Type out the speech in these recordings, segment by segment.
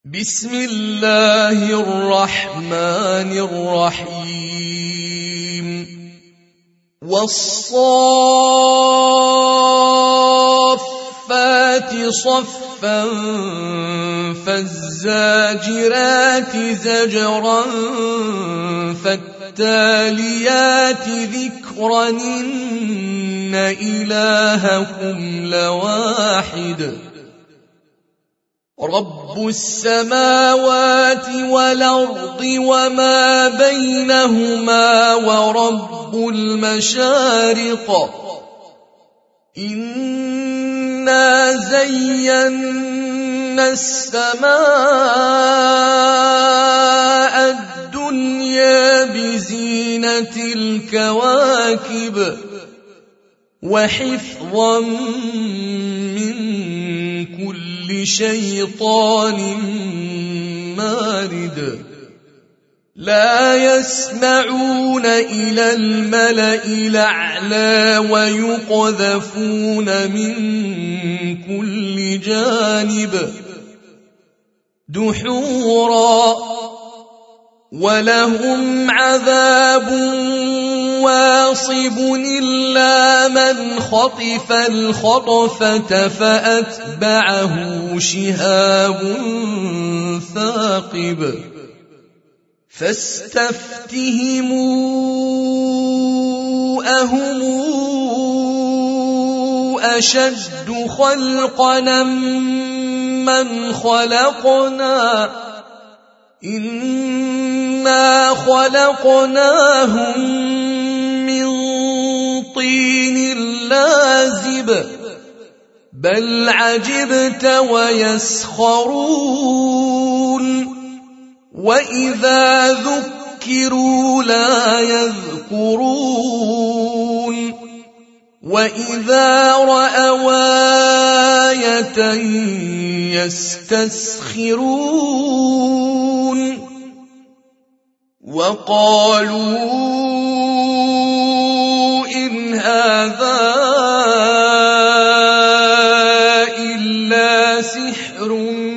بسم الله الرحمن الرحيم والصافات صفا فالزاجرات زجرا فالتاليات ذكرا إن إلهكم لواحد رب السماوات والأرض وما بينهما ورب المشارق إنا زينا السماء الدنيا بزينة الكواكب وحفظا من كل شيطان مارد لا يسمعون إلى الملأ الأعلى ويقذفون من كل جانب دحورا ولهم عذاب واصب إلا من خطف الخطفة فأتبعه شهاب ثاقب فاستفتهموا أهم أشد خلقا من خلقنا إنا خلقناهم من طين لازب بل عجبت ويسخرون وإذا ذكروا لا يذكرون وإذا رأوا آية يستسخرون وقالوا إن هذا إلا سحر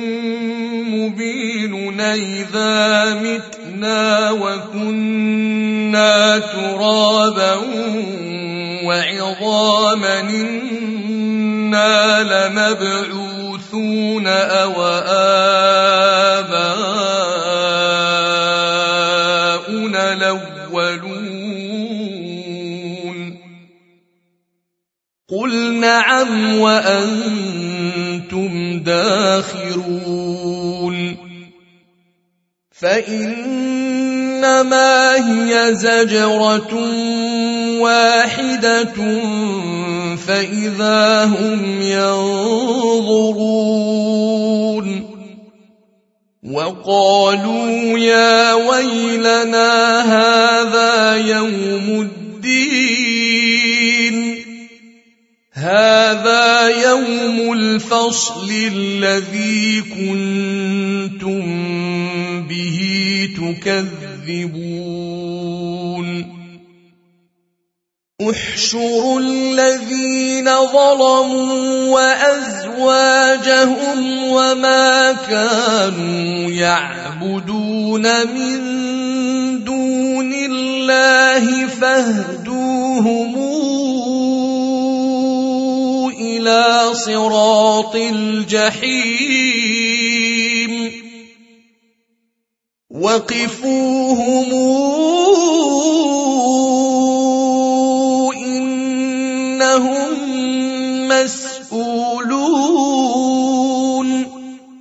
مبين إذا متنا وكنا ترابا وعظاما إنا لمبعوثون أو آباؤنا الأولون قل نعم وأنتم داخرون فإنما هي زجرة واحدة فإذا هم ينظرون وقالوا يا ويلنا هذا يوم الدين هذا يوم الفصل الذي كنتم به تكذبون احشروا الذين ظلموا وأزواجهم وما كانوا يعبدون من دون الله فاهدوهم إلى صراط الجحيم وقفوهم إنهم مسؤولون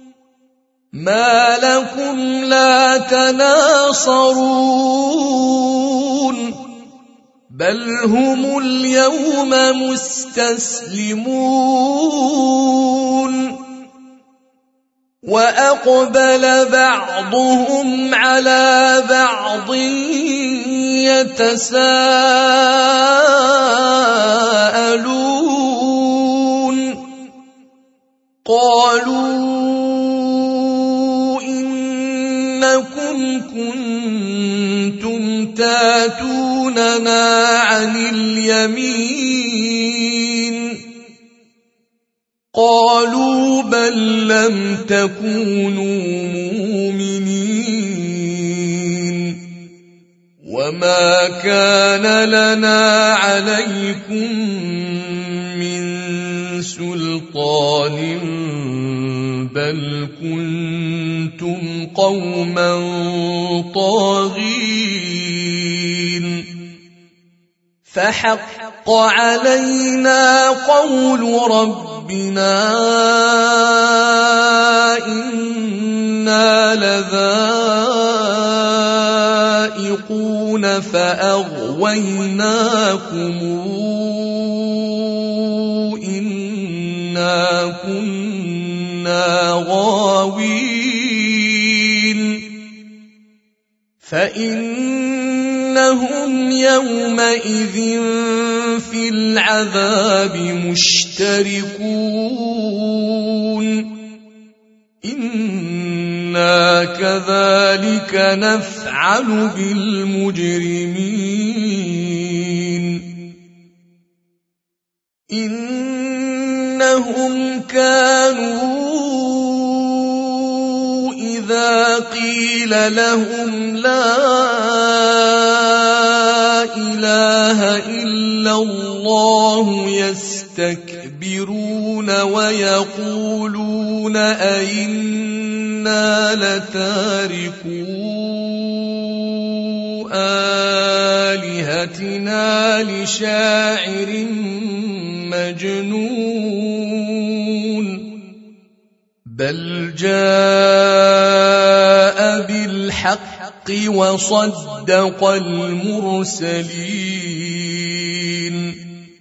ما لكم لا تناصرون بل هم اليوم مستسلمون وأقبل بعضهم على بعض يتساءلون قالوا إنكم كنتم تاتوننا عن اليمين قالوا بل لم تكونوا كان لنا عليكم من سلطان بل كنتم قوما طاغين فحق علينا قول ربنا إنا لذائقون فأغويناكم إنا كنا غاوين فإنهم يومئذ في العذاب مشتركون إنا كذلك نفعل بالمجرمين إنهم كانوا إذا قيل لهم لا إله إلا الله يستكبرون ويقولون أئنا لتاركو آلهتنا لشاعر مجنون بل جاء بالحق وصدق المرسلين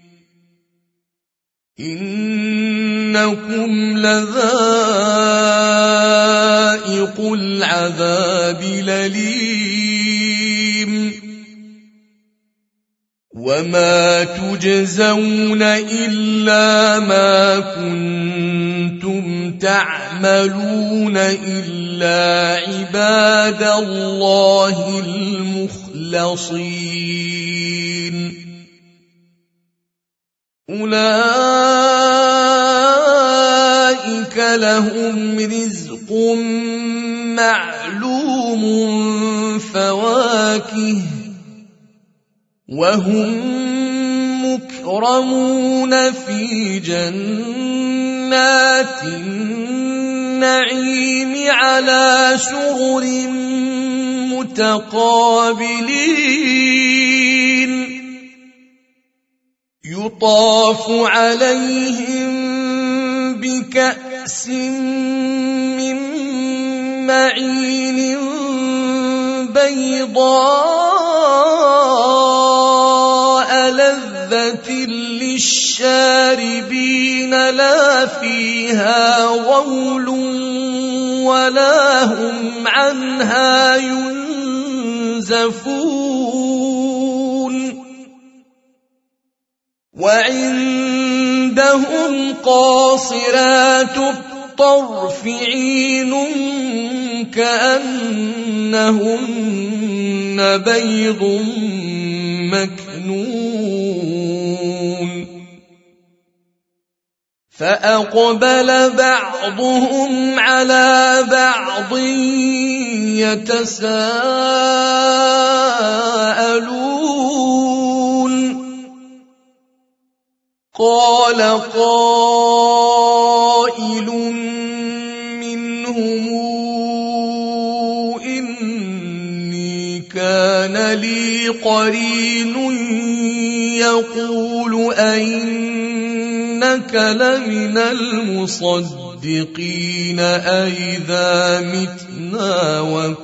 إنكم لذائق العذاب الأليم وما تجزون إلا ما كنتم تعملون إلا عباد الله المخلصين أولئك لهم رزق معلوم فواكه وهم مكرمون في جنات النعيم على سرر متقابلين يطاف عليهم بكأس من معين بيضاء لذة للشاربين لا فيها غول ولا هم عنها ينزفون وعندهم قاصرات الطرف عين كأنهن بيض مكنون فأقبل بعضهم على بعض يتساءلون قال قائل منهم إني كان لي قرين يقول أئنك لمن المصدقين أئذا متنا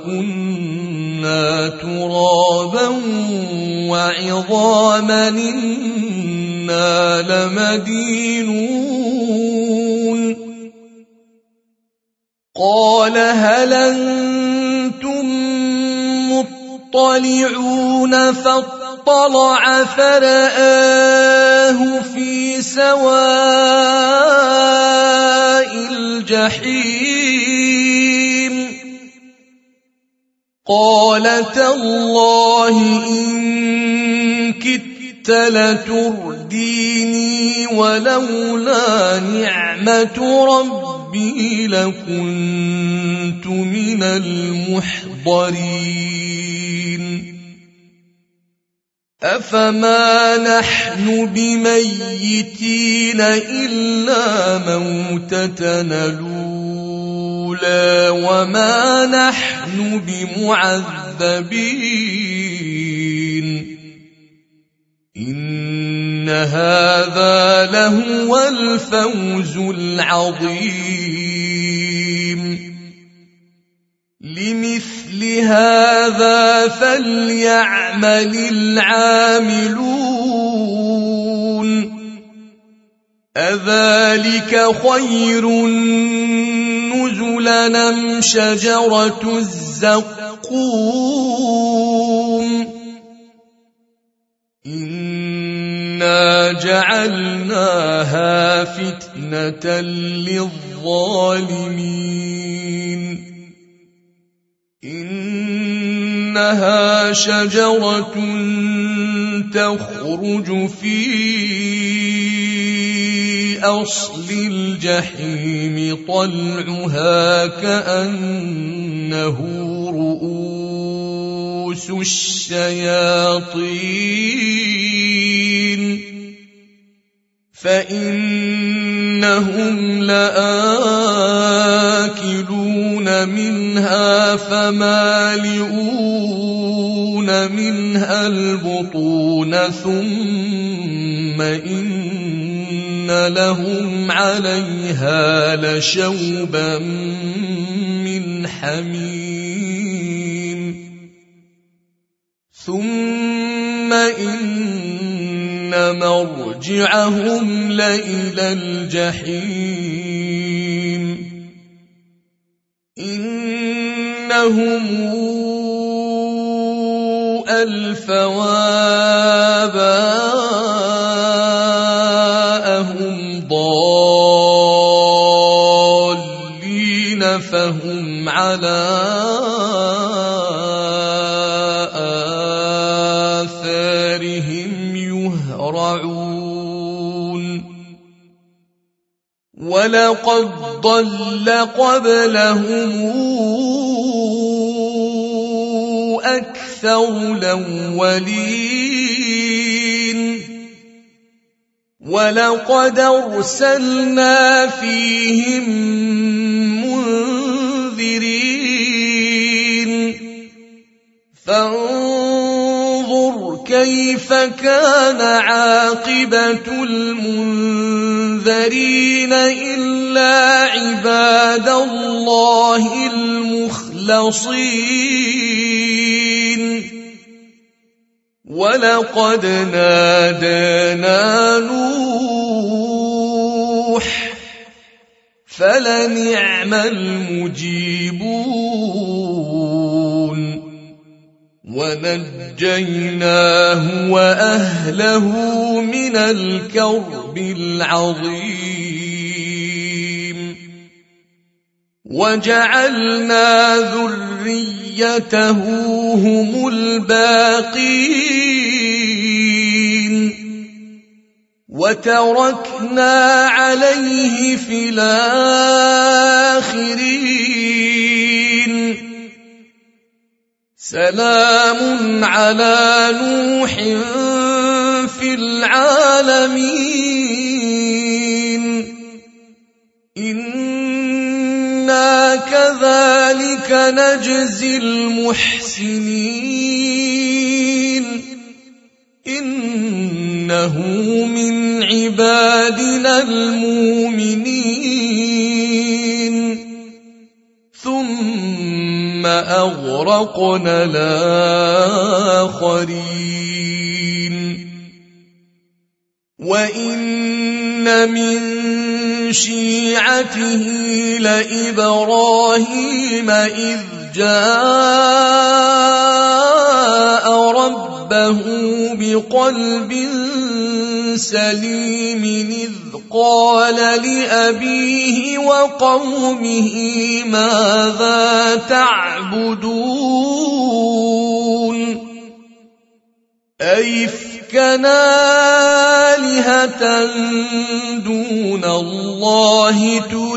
وكنا ترابا وعظاما إنا لمدينون قال هل أنتم مطلعون فاطلع فرآه في سواء الجحيم قال تالله إن كدت لترديني ولولا نعمة ربي لكنت من المحضرين أفما نحن بميتين إلا موتتنا الأولى وما نحن بمعذبين إن هذا لهو الفوز العظيم لمثل هذا فليعمل العاملون أذلك خير نزلا أم شجرة الزقوم إنا جعلناها فتنة للظالمين إنها شجرة تخرج في أصل الجحيم طلعها كأنه رؤوس الشياطين فإنهم لآكلون منها فمالئون منها البطون ثم إن لهم عليها لشوبا من حميم ثم إن مرجعهم لإلى الجحيم إنهم ألفوا آباءهم ضالين فهم على آثارهم يهرعون ولقد ضل قبلهم أكثر الأولين ولقد أرسلنا فيهم منذرين فانظر كيف كان عاقبة المنذرين إلا عباد الله المخلصين ولقد نادانا نوح فلنعم المجيبون ونجيناه وأهله من الكرب العظيم وجعلنا ذريته هم الباقين وتركنا عليه في الآخرين سلام على نوح في العالمين إنا كذلك نجزي المحسنين إنه من عبادنا المؤمنين ثم أغرقنا الآخرين وإن من شيعته لإبراهيم إذ جاء ربه بقلب سليم إذ قال لأبيه وقومه ماذا تعبدون أئفكا آلهة دون الله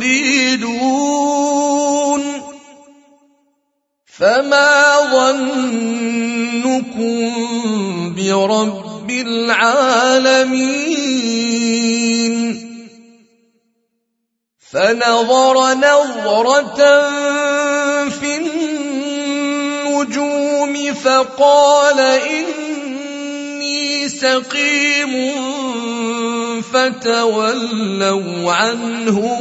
تريدون فما ظنكم رب العالمين فنظر نظرة في النجوم فقال إني سقيم فتولوا عنه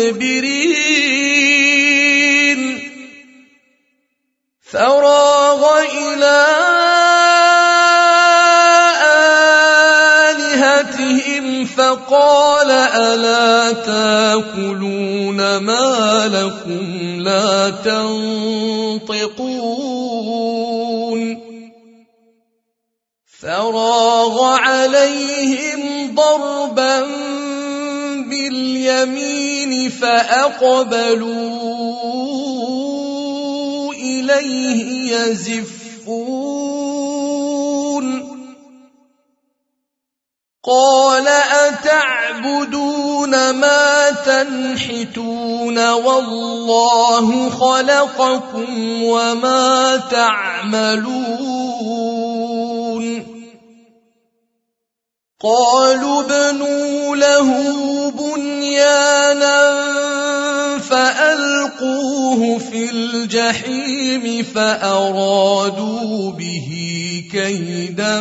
مدبرين فراغ إلى آلهتهم فقال ألا تأكلون ما لكم لا تنطقون فراغ عليهم ضربا باليمين فأقبلوا إليه يزفون قال أتعبدون ما تنحتون والله خلقكم وما تعملون قالوا ابنوا له بنيانا فألقوه في الجحيم فأرادوا به كيدا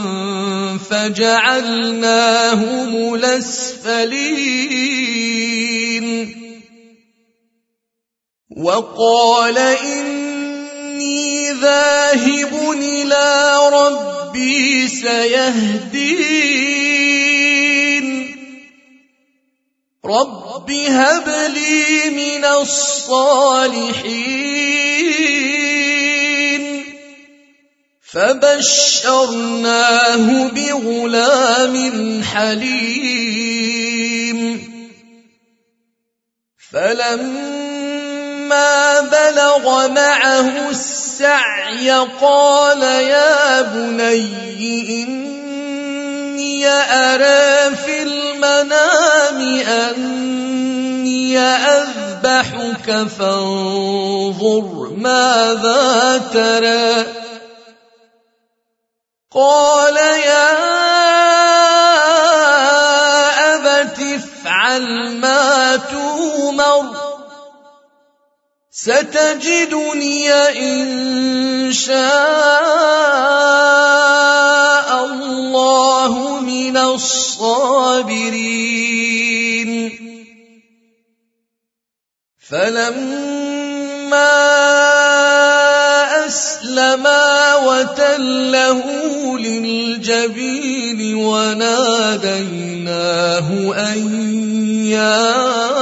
فجعلناهم الأسفلين وقال إني ذاهب إلى ربي سيهدين رب هب لي من الصالحين فبشرناه بغلام حليم فلما بلغ معه السعي قال يا بني إني أرى في المنام أني أذبحك فانظر ماذا ترى قال يا أبت افعل ما تؤمر ستجدني إن شاء الله من الصابرين فلما أسلما وتله للجبين وناديناه أن يا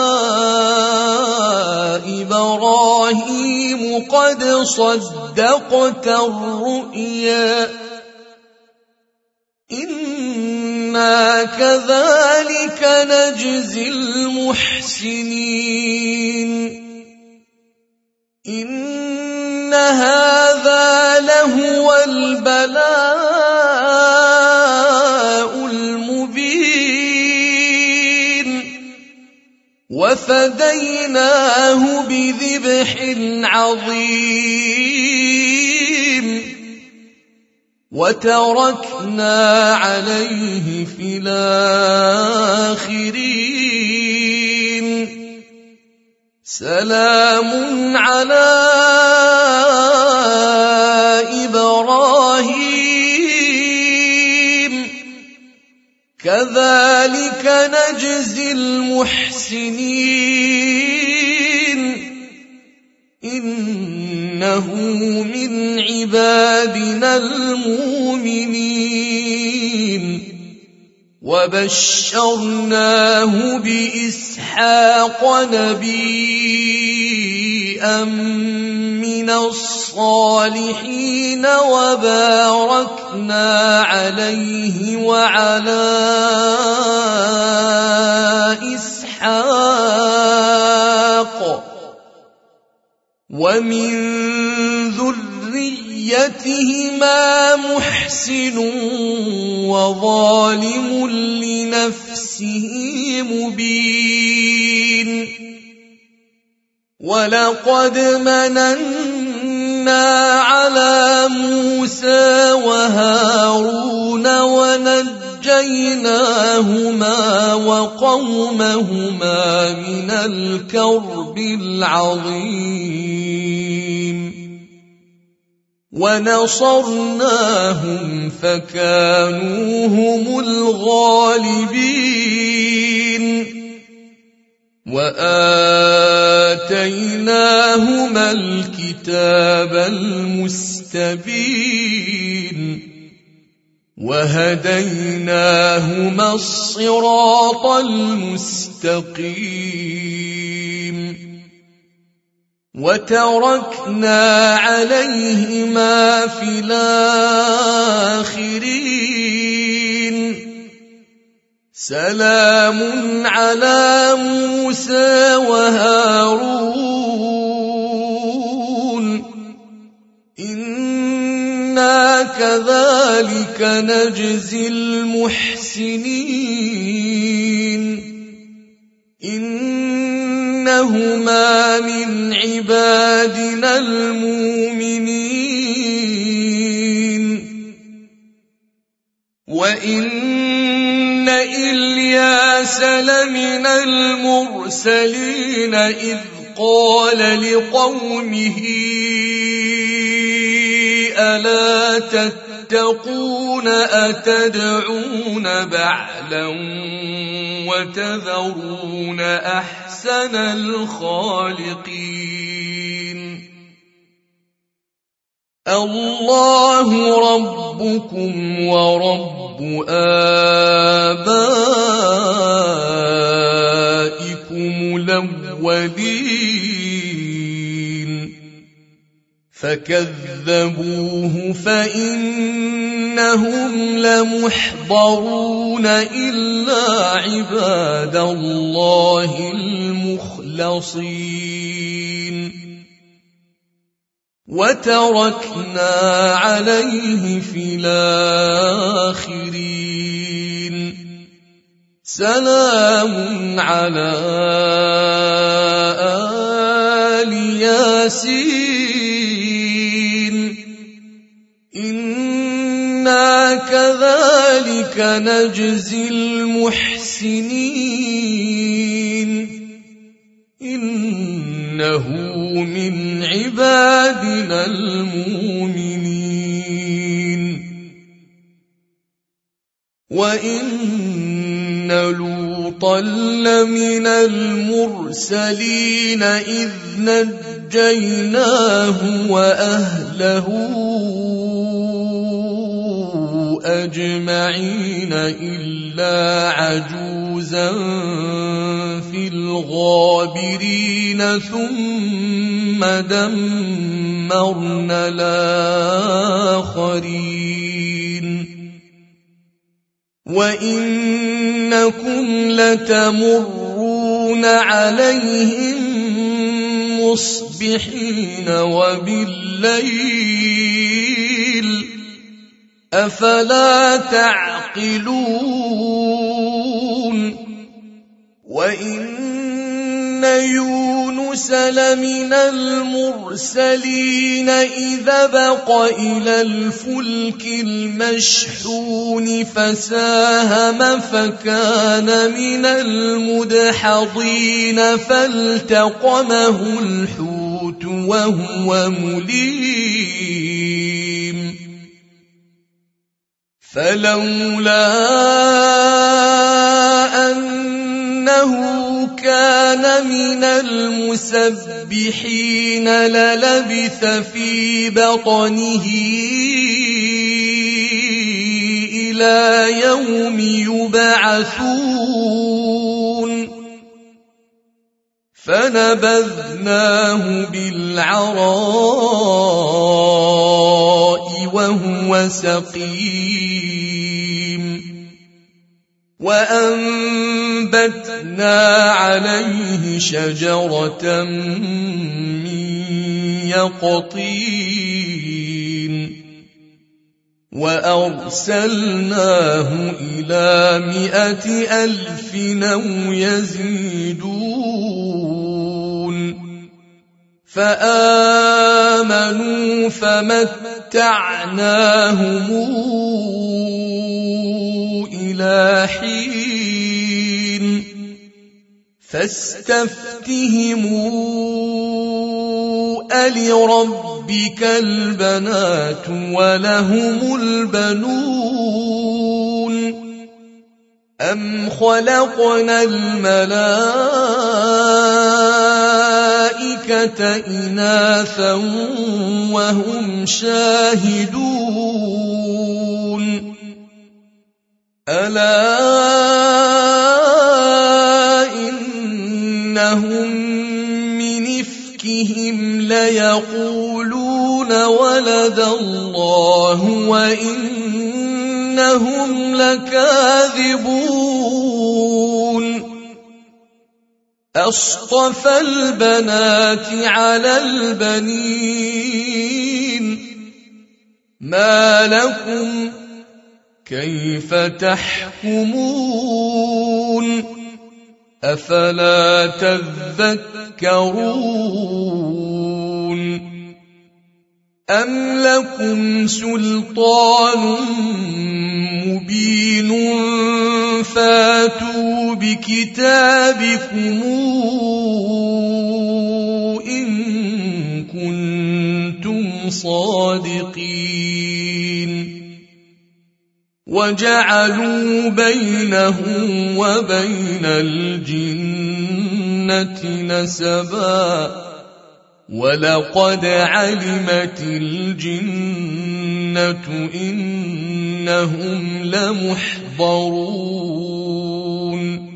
إبراهيم قد صدقت الرؤيا إنا كذلك نجزي المحسنين إن هذا لهو البلاء المبين وفديناه بذبح عظيم وتركنا عليه في الآخرين سلام على إبراهيم كذلك نجزي المحسنين إنه من عبادنا المؤمنين وبشرناه بإسحاق نبيا من الصالحين وباركنا عليه وعلى إسحاق ومن ذريتهما محسن وظالم لنفسه مبين ولقد مننا على موسى وهارون ونجيناهما وقومهما من الكرب العظيم ونصرناهم فكانوا هم الغالبين وآتيناهما الكتاب المستبين وهديناهما الصراط المستقيم وتركنا عليهما في الآخرين سلام على موسى وهارون إنا كذلك نجزي المحسنين إنهما من عبادنا المؤمنين وإن إلياس لمن المرسلين إذ قال لقومه ألا تتقون أتدعون بعلا وتذرون أحسن الخالقين الله ربكم ورب آبائكم الأولين فكذبوه فإنهم لمحضرون إلا عباد الله المخلصين وتركنا عليه في الآخرين سلام على آل ياسين إنا كذلك نجزي المحسنين إنه من عبادنا المؤمنين وإن لوطا لمن المرسلين إذ نجيناه وأهله أجمعين إلا عجوزا في الغابرين ثم دمرنا الآخرين وإنكم لتمرون عليهم مصبحين وبالليل أفلا تعقلون وإن يونس لمن المرسلين إذا بق إلى الفلك المشحون فساهم فكان من المدحضين فالتقمه الحوت وهو مليم فلولا أنه كان من المسبحين للبث في بطنه إلى يوم يبعثون فنبذناه بالعراء وهو سقيم وأنبتنا عليه شجرة من يقطين وأرسلناه إلى 100,000 أو يزيدون فآمنوا فمتعناهم إلى حين فاستفتهموا ألربك البنات ولهم البنون أم خلقنا الملائكة إناثا وهم شاهدون ألا إنهم من إفكهم ليقولون ولد الله وإنهم لكاذبون أصطفى البنات على البنين ما لكم كيف تحكمون أفلا تذكرون أم لكم سلطان مبين فاتوا بكتابكم إن كنتم صادقين وجعلوا بينه وبين الجنة نسبا ولقد علمت الجنة إنهم لمحضرون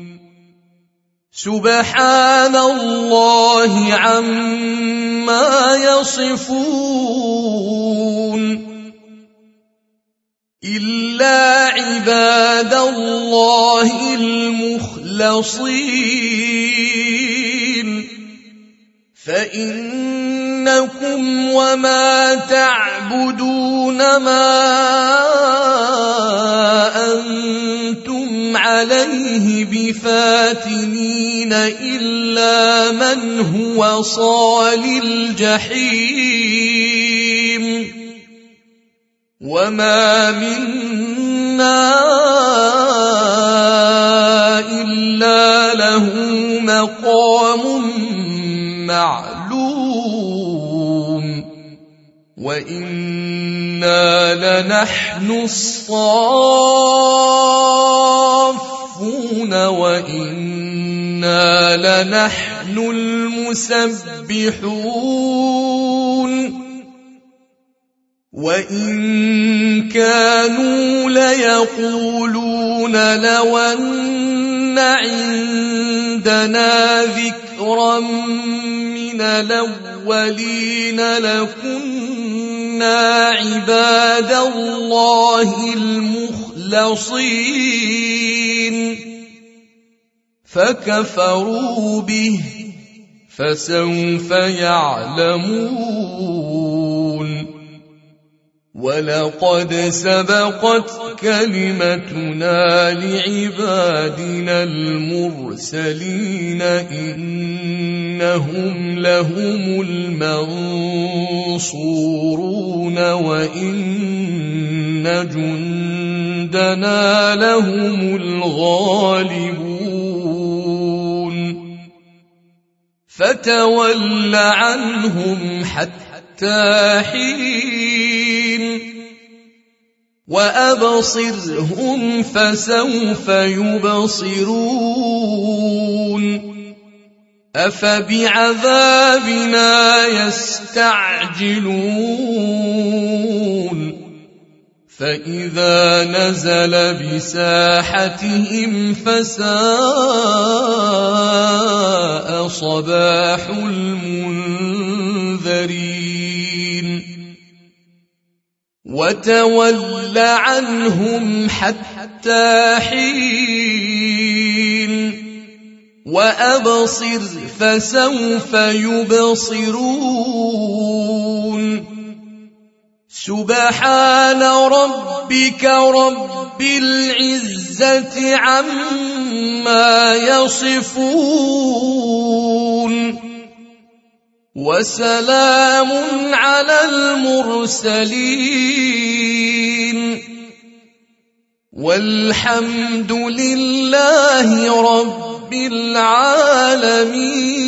سبحان الله عما يصفون إلا عباد الله المخلصين فإنكم وما تعبدون ما أنتم عليه بفاتنين إلا من هو صال الجحيم وما منا إلا له مقام معلوم وإنا لنحن الصافون وإنا لنحن المسبحون وإن كانوا ليقولون لو أن عندنا ذكرا من الأولين لكنا عباد الله المخلصين فكفروا به فسوف يعلمون ولقد سبقت كلمتنا لعبادنا المرسلين إنهم لهم المنصورون وإن جندنا لهم الغالبون فتول عنهم حتى حين وأبصرهم فسوف يبصرون أفبعذابنا يستعجلون فإذا نزل بساحتهم فساء صباح المنذرين وتول عنهم حتى حين وأبصر فسوف يبصرون سبحان ربك رب العزة عما يصفون وسلام على المرسلين والحمد لله رب العالمين.